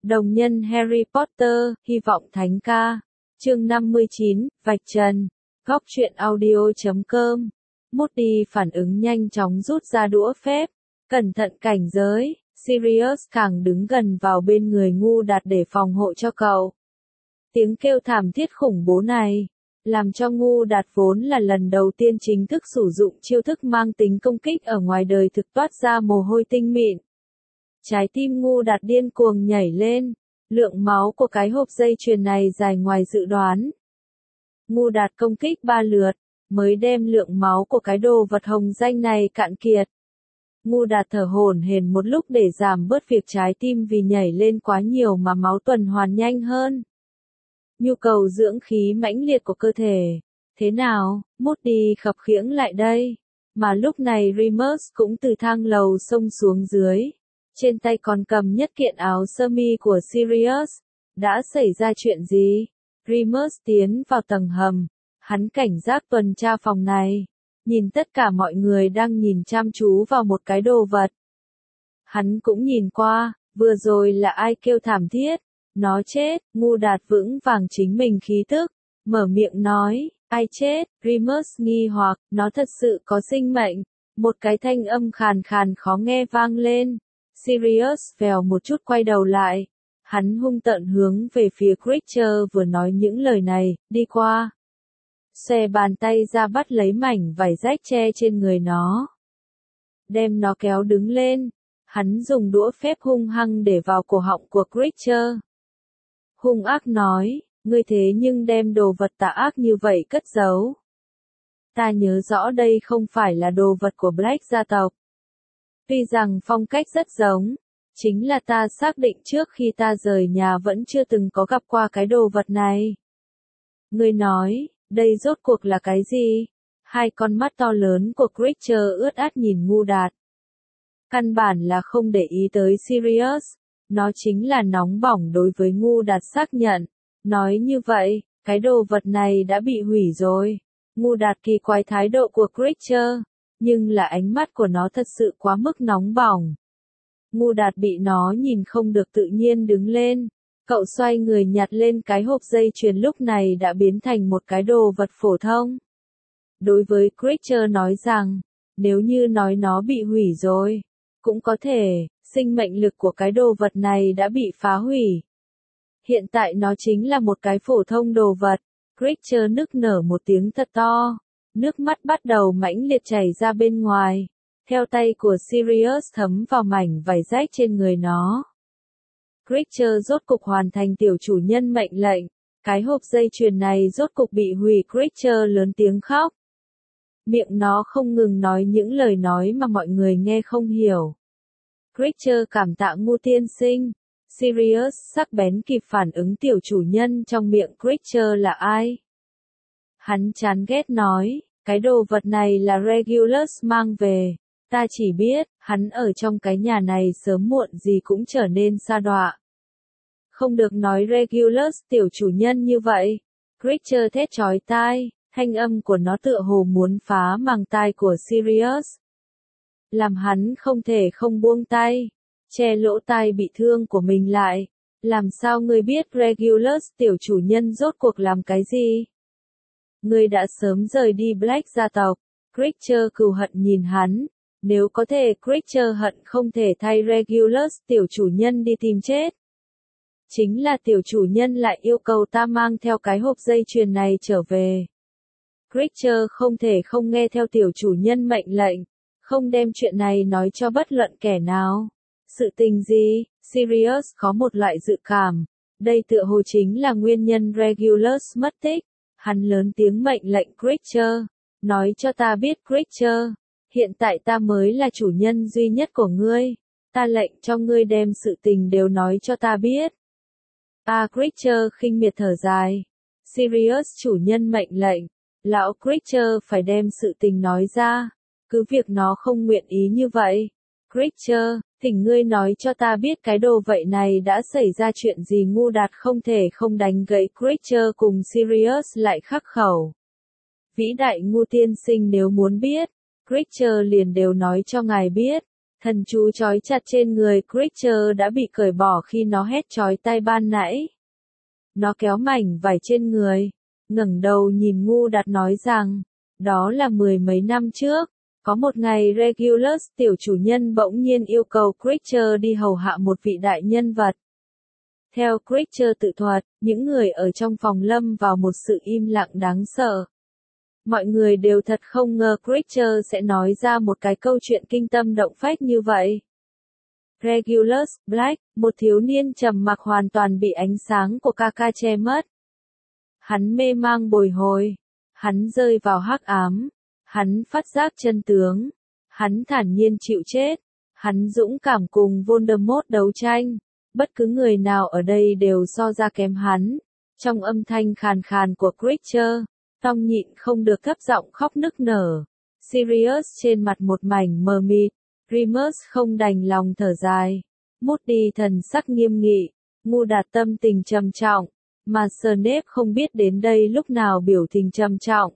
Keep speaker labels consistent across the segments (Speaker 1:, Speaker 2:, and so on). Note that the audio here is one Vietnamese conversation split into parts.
Speaker 1: Đồng nhân Harry Potter, hy vọng thánh ca. Chương 59, vạch trần. Góc truyện audio.com. Moody phản ứng nhanh chóng rút ra đũa phép. Cẩn thận cảnh giới, Sirius càng đứng gần vào bên người Ngu Đạt để phòng hộ cho cậu. Tiếng kêu thảm thiết khủng bố này, làm cho Ngu Đạt vốn là lần đầu tiên chính thức sử dụng chiêu thức mang tính công kích ở ngoài đời thực toát ra mồ hôi tinh mịn. Trái tim Ngu Đạt điên cuồng nhảy lên, lượng máu của cái hộp dây chuyền này dài ngoài dự đoán. Ngu Đạt công kích 3 lượt, mới đem lượng máu của cái đồ vật hồng danh này cạn kiệt. Ngu Đạt thở hổn hển một lúc để giảm bớt việc trái tim vì nhảy lên quá nhiều mà máu tuần hoàn nhanh hơn. Nhu cầu dưỡng khí mãnh liệt của cơ thể. Thế nào, Moody khập khiễng lại đây. Mà lúc này Remus cũng từ thang lầu xông xuống dưới. Trên tay còn cầm nhất kiện áo sơ mi của Sirius. Đã xảy ra chuyện gì? Remus tiến vào tầng hầm. Hắn cảnh giác tuần tra phòng này. Nhìn tất cả mọi người đang nhìn chăm chú vào một cái đồ vật. Hắn cũng nhìn qua, vừa rồi là ai kêu thảm thiết. Nó chết, Ngu Đạt vững vàng chính mình khí tức. Mở miệng nói, ai chết? Remus nghi hoặc, nó thật sự có sinh mệnh. Một cái thanh âm khàn khàn khó nghe vang lên. Sirius vèo một chút quay đầu lại. Hắn hung tợn hướng về phía Creature vừa nói những lời này, đi qua. Xòe bàn tay ra bắt lấy mảnh vải rách che trên người nó. Đem nó kéo đứng lên. Hắn dùng đũa phép hung hăng để vào cổ họng của Creature. Hung ác nói, ngươi thế nhưng đem đồ vật tà ác như vậy cất giấu. Ta nhớ rõ đây không phải là đồ vật của Black gia tộc. Tuy rằng phong cách rất giống, chính là ta xác định trước khi ta rời nhà vẫn chưa từng có gặp qua cái đồ vật này. Ngươi nói, đây rốt cuộc là cái gì? Hai con mắt to lớn của Creature ướt át nhìn Ngu Đạt. Căn bản là không để ý tới Sirius. Nó chính là nóng bỏng đối với Ngu Đạt xác nhận. Nói như vậy, cái đồ vật này đã bị hủy rồi. Ngu Đạt kỳ quái thái độ của Creature, nhưng là ánh mắt của nó thật sự quá mức nóng bỏng. Ngu Đạt bị nó nhìn không được tự nhiên đứng lên. Cậu xoay người nhặt lên cái hộp dây chuyền lúc này đã biến thành một cái đồ vật phổ thông. Đối với Creature nói rằng, nếu như nói nó bị hủy rồi, cũng có thể, sinh mệnh lực của cái đồ vật này đã bị phá hủy. Hiện tại nó chính là một cái phổ thông đồ vật. Creature nức nở một tiếng thật to. Nước mắt bắt đầu mãnh liệt chảy ra bên ngoài. Theo tay của Sirius thấm vào mảnh vải rách trên người nó. Creature rốt cục hoàn thành tiểu chủ nhân mệnh lệnh. Cái hộp dây chuyền này rốt cục bị hủy. Creature lớn tiếng khóc. Miệng nó không ngừng nói những lời nói mà mọi người nghe không hiểu. Creature cảm tạ Ngu tiên sinh. Sirius sắc bén kịp phản ứng tiểu chủ nhân trong miệng Creature là ai. Hắn chán ghét nói, cái đồ vật này là Regulus mang về. Ta chỉ biết, hắn ở trong cái nhà này sớm muộn gì cũng trở nên sa đọa. Không được nói Regulus tiểu chủ nhân như vậy. Creature thét chói tai, thanh âm của nó tựa hồ muốn phá màng tai của Sirius. Làm hắn không thể không buông tay, che lỗ tai bị thương của mình lại. Làm sao ngươi biết Regulus tiểu chủ nhân rốt cuộc làm cái gì? Ngươi đã sớm rời đi Black gia tộc. Creature cừu hận nhìn hắn. Nếu có thể Creature hận không thể thay Regulus tiểu chủ nhân đi tìm chết. Chính là tiểu chủ nhân lại yêu cầu ta mang theo cái hộp dây chuyền này trở về. Creature không thể không nghe theo tiểu chủ nhân mệnh lệnh. Không đem chuyện này nói cho bất luận kẻ nào. Sự tình gì? Sirius có một loại dự cảm. Đây tựa hồ chính là nguyên nhân Regulus mất tích. Hắn lớn tiếng mệnh lệnh Creature. Nói cho ta biết Creature. Hiện tại ta mới là chủ nhân duy nhất của ngươi. Ta lệnh cho ngươi đem sự tình đều nói cho ta biết. Creature khinh miệt thở dài. Sirius chủ nhân mệnh lệnh. Lão Creature phải đem sự tình nói ra. Cứ việc nó không nguyện ý như vậy. Creature, thỉnh ngươi nói cho ta biết cái đồ vậy này đã xảy ra chuyện gì. Ngu Đạt không thể không đánh gãy Creature cùng Sirius lại khắc khẩu. Vĩ đại Ngu tiên sinh nếu muốn biết, Creature liền đều nói cho ngài biết. Thần chú trói chặt trên người Creature đã bị cởi bỏ khi nó hét chói tai ban nãy. Nó kéo mảnh vải trên người, ngẩng đầu nhìn Ngu Đạt nói rằng, đó là 10 mấy năm trước, có một ngày Regulus tiểu chủ nhân bỗng nhiên yêu cầu Creature đi hầu hạ một vị đại nhân vật. Theo Creature tự thuật, những người ở trong phòng lâm vào một sự im lặng đáng sợ. Mọi người đều thật không ngờ Creature sẽ nói ra một cái câu chuyện kinh tâm động phách như vậy. Regulus Black, một thiếu niên trầm mặc hoàn toàn bị ánh sáng của Kaka che mất. Hắn mê mang bồi hồi, hắn rơi vào hắc ám, hắn phát giác chân tướng, hắn thản nhiên chịu chết, hắn dũng cảm cùng Voldemort đấu tranh, bất cứ người nào ở đây đều so ra kém hắn. Trong âm thanh khàn khàn của Creature, Tom nhịn không được thấp giọng khóc nức nở. Sirius trên mặt một mảnh mờ mịt, Remus không đành lòng thở dài. Moody thần sắc nghiêm nghị, Ngu Đạt tâm tình trầm trọng, mà Snape không biết đến đây lúc nào biểu tình trầm trọng.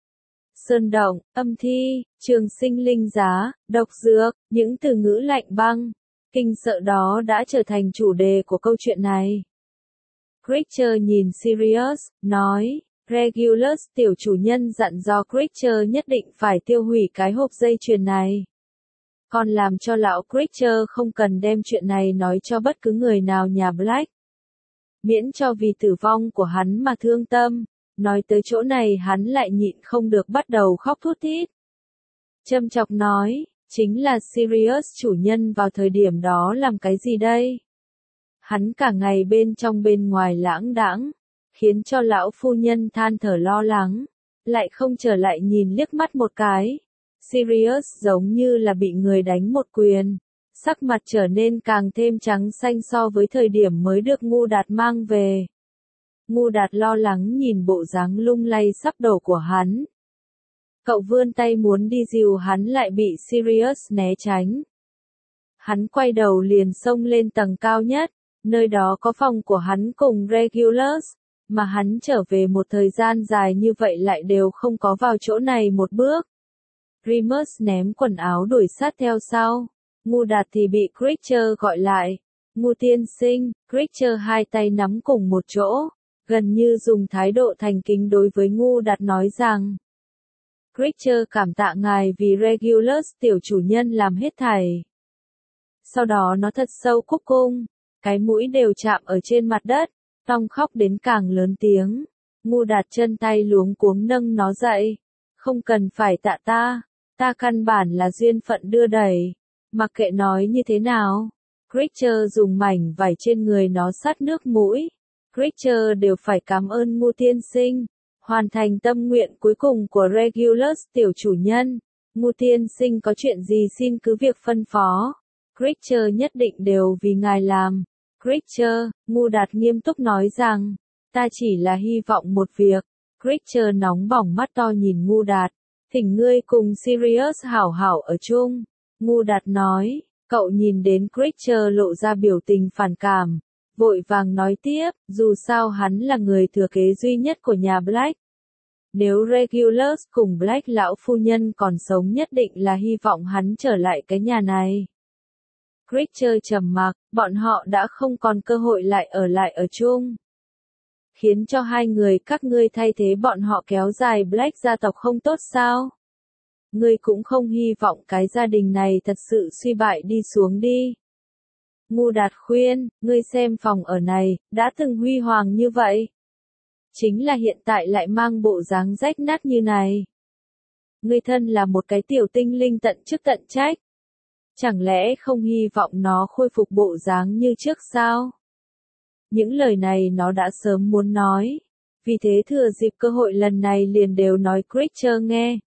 Speaker 1: Sơn động, âm thi, trường sinh linh giá, độc dược, những từ ngữ lạnh băng, kinh sợ đó đã trở thành chủ đề của câu chuyện này. Creature nhìn Sirius, nói, Regulus tiểu chủ nhân dặn dò Creature nhất định phải tiêu hủy cái hộp dây chuyền này. Còn làm cho lão Creature không cần đem chuyện này nói cho bất cứ người nào nhà Black. Miễn cho vì tử vong của hắn mà thương tâm, nói tới chỗ này hắn lại nhịn không được bắt đầu khóc thút thít. Châm chọc nói, chính là Sirius chủ nhân vào thời điểm đó làm cái gì đây? Hắn cả ngày bên trong bên ngoài lãng đãng, khiến cho lão phu nhân than thở lo lắng, lại không trở lại nhìn liếc mắt một cái. Sirius giống như là bị người đánh một quyền, sắc mặt trở nên càng thêm trắng xanh so với thời điểm mới được Ngu Đạt mang về. Ngu Đạt lo lắng nhìn bộ dáng lung lay sắp đổ của hắn. Cậu vươn tay muốn đi dìu hắn lại bị Sirius né tránh. Hắn quay đầu liền xông lên tầng cao nhất, nơi đó có phòng của hắn cùng Regulus, mà hắn trở về một thời gian dài như vậy lại đều không có vào chỗ này một bước. Remus ném quần áo đuổi sát theo sau. Ngu Đạt thì bị Creature gọi lại. Ngu tiên sinh, Creature hai tay nắm cùng một chỗ, gần như dùng thái độ thành kính đối với Ngu Đạt nói rằng. Creature cảm tạ ngài vì Regulus tiểu chủ nhân làm hết thảy. Sau đó nó thật sâu cúc cung, cái mũi đều chạm ở trên mặt đất, Tom khóc đến càng lớn tiếng. Ngu Đạt chân tay luống cuống nâng nó dậy. Không cần phải tạ ta căn bản là duyên phận đưa đẩy. Mặc kệ nói như thế nào, Creature dùng mảnh vải trên người nó sát nước mũi. Creature đều phải cảm ơn Ngu tiên sinh, hoàn thành tâm nguyện cuối cùng của Regulus tiểu chủ nhân. Ngu tiên sinh có chuyện gì xin cứ việc phân phó. Creature nhất định đều vì ngài làm. Creature, Ngu Đạt nghiêm túc nói rằng, ta chỉ là hy vọng một việc. Creature nóng bỏng mắt to nhìn Ngu Đạt, thỉnh ngươi cùng Sirius hảo hảo ở chung. Ngu Đạt nói, cậu nhìn đến Creature lộ ra biểu tình phản cảm, vội vàng nói tiếp, dù sao hắn là người thừa kế duy nhất của nhà Black. Nếu Regulus cùng Black lão phu nhân còn sống nhất định là hy vọng hắn trở lại cái nhà này. Creature trầm mặc, bọn họ đã không còn cơ hội lại ở chung. Khiến cho hai người các ngươi thay thế bọn họ kéo dài Black gia tộc không tốt sao? Ngươi cũng không hy vọng cái gia đình này thật sự suy bại đi xuống đi. Ngu Đạt khuyên, ngươi xem phòng ở này, đã từng huy hoàng như vậy. Chính là hiện tại lại mang bộ dáng rách nát như này. Ngươi thân là một cái tiểu tinh linh tận chức tận trách. Chẳng lẽ không hy vọng nó khôi phục bộ dáng như trước sao? Những lời này nó đã sớm muốn nói. Vì thế thừa dịp cơ hội lần này liền đều nói Creature nghe.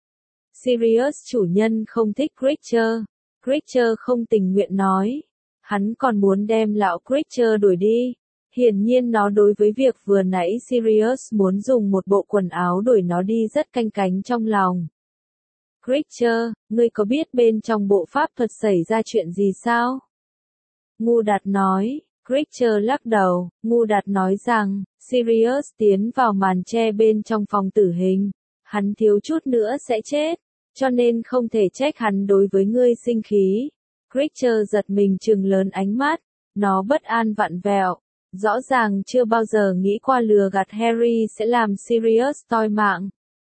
Speaker 1: Sirius chủ nhân không thích Creature. Creature không tình nguyện nói. Hắn còn muốn đem lão Creature đuổi đi. Hiển nhiên nó đối với việc vừa nãy Sirius muốn dùng một bộ quần áo đuổi nó đi rất canh cánh trong lòng. Creature, ngươi có biết bên trong bộ pháp thuật xảy ra chuyện gì sao? Ngu Đạt nói. Creature lắc đầu. Ngu Đạt nói rằng, Sirius tiến vào màn che bên trong phòng tử hình. Hắn thiếu chút nữa sẽ chết, cho nên không thể trách hắn đối với ngươi sinh khí. Creature giật mình trừng lớn ánh mắt, nó bất an vặn vẹo, rõ ràng chưa bao giờ nghĩ qua lừa gạt Harry sẽ làm Sirius toi mạng.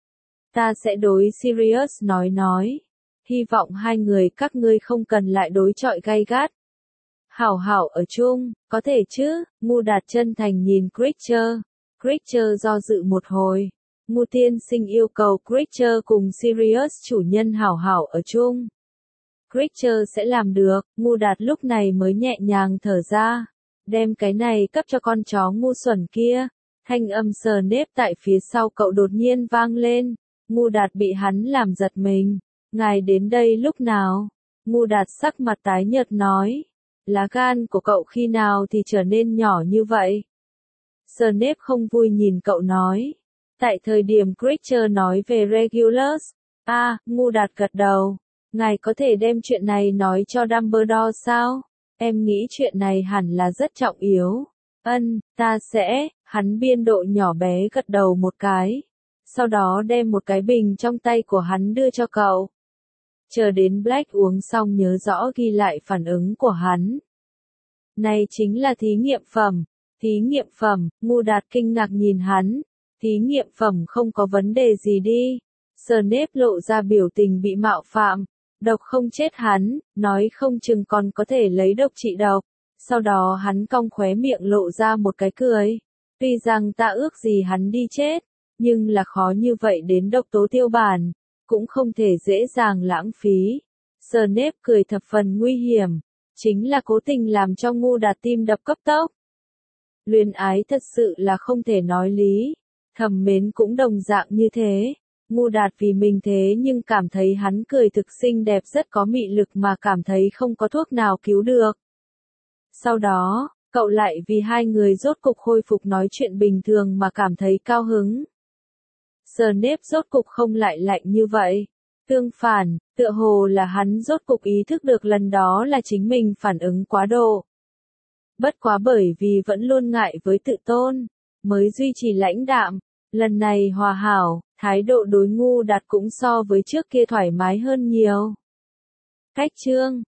Speaker 1: Ta sẽ đối Sirius nói. Hy vọng hai người các ngươi không cần lại đối chọi gay gắt. Hảo hảo ở chung, có thể chứ, Ngu Đạt chân thành nhìn Creature. Creature do dự một hồi. Ngu tiên sinh yêu cầu Creature cùng Sirius chủ nhân hảo hảo ở chung. Creature sẽ làm được, Ngu Đạt lúc này mới nhẹ nhàng thở ra. Đem cái này cấp cho con chó ngu xuẩn kia. Thanh âm Snape tại phía sau cậu đột nhiên vang lên. Ngu Đạt bị hắn làm giật mình. Ngài đến đây lúc nào? Ngu Đạt sắc mặt tái nhợt nói. Lá gan của cậu khi nào thì trở nên nhỏ như vậy? Snape không vui nhìn cậu nói. Tại thời điểm Creature nói về Regulus. Ngu Đạt gật đầu. Ngài có thể đem chuyện này nói cho Dumbledore sao? Em nghĩ chuyện này hẳn là rất trọng yếu. Ta sẽ, hắn biên độ nhỏ bé gật đầu một cái. Sau đó đem một cái bình trong tay của hắn đưa cho cậu. Chờ đến Black uống xong nhớ rõ ghi lại phản ứng của hắn. Này chính là thí nghiệm phẩm. Thí nghiệm phẩm, Ngu Đạt kinh ngạc nhìn hắn. Thí nghiệm phẩm không có vấn đề gì đi. Snape lộ ra biểu tình bị mạo phạm. Độc không chết hắn, nói không chừng còn có thể lấy độc trị độc. Sau đó hắn cong khóe miệng lộ ra một cái cười. Tuy rằng ta ước gì hắn đi chết, nhưng là khó như vậy đến độc tố tiêu bản, cũng không thể dễ dàng lãng phí. Snape cười thập phần nguy hiểm, chính là cố tình làm cho Ngu Đạt tim đập cấp tốc. Luyến ái thật sự là không thể nói lý, thầm mến cũng đồng dạng như thế. Ngu Đạt vì mình thế nhưng cảm thấy hắn cười thực xinh đẹp rất có mị lực mà cảm thấy không có thuốc nào cứu được. Sau đó, cậu lại vì hai người rốt cục khôi phục nói chuyện bình thường mà cảm thấy cao hứng. Snape rốt cục không lại lạnh như vậy. Tương phản, tựa hồ là hắn rốt cục ý thức được lần đó là chính mình phản ứng quá độ. Bất quá bởi vì vẫn luôn ngại với tự tôn, mới duy trì lãnh đạm. Lần này hòa hảo, thái độ đối Ngu Đạt cũng so với trước kia thoải mái hơn nhiều. Cách chương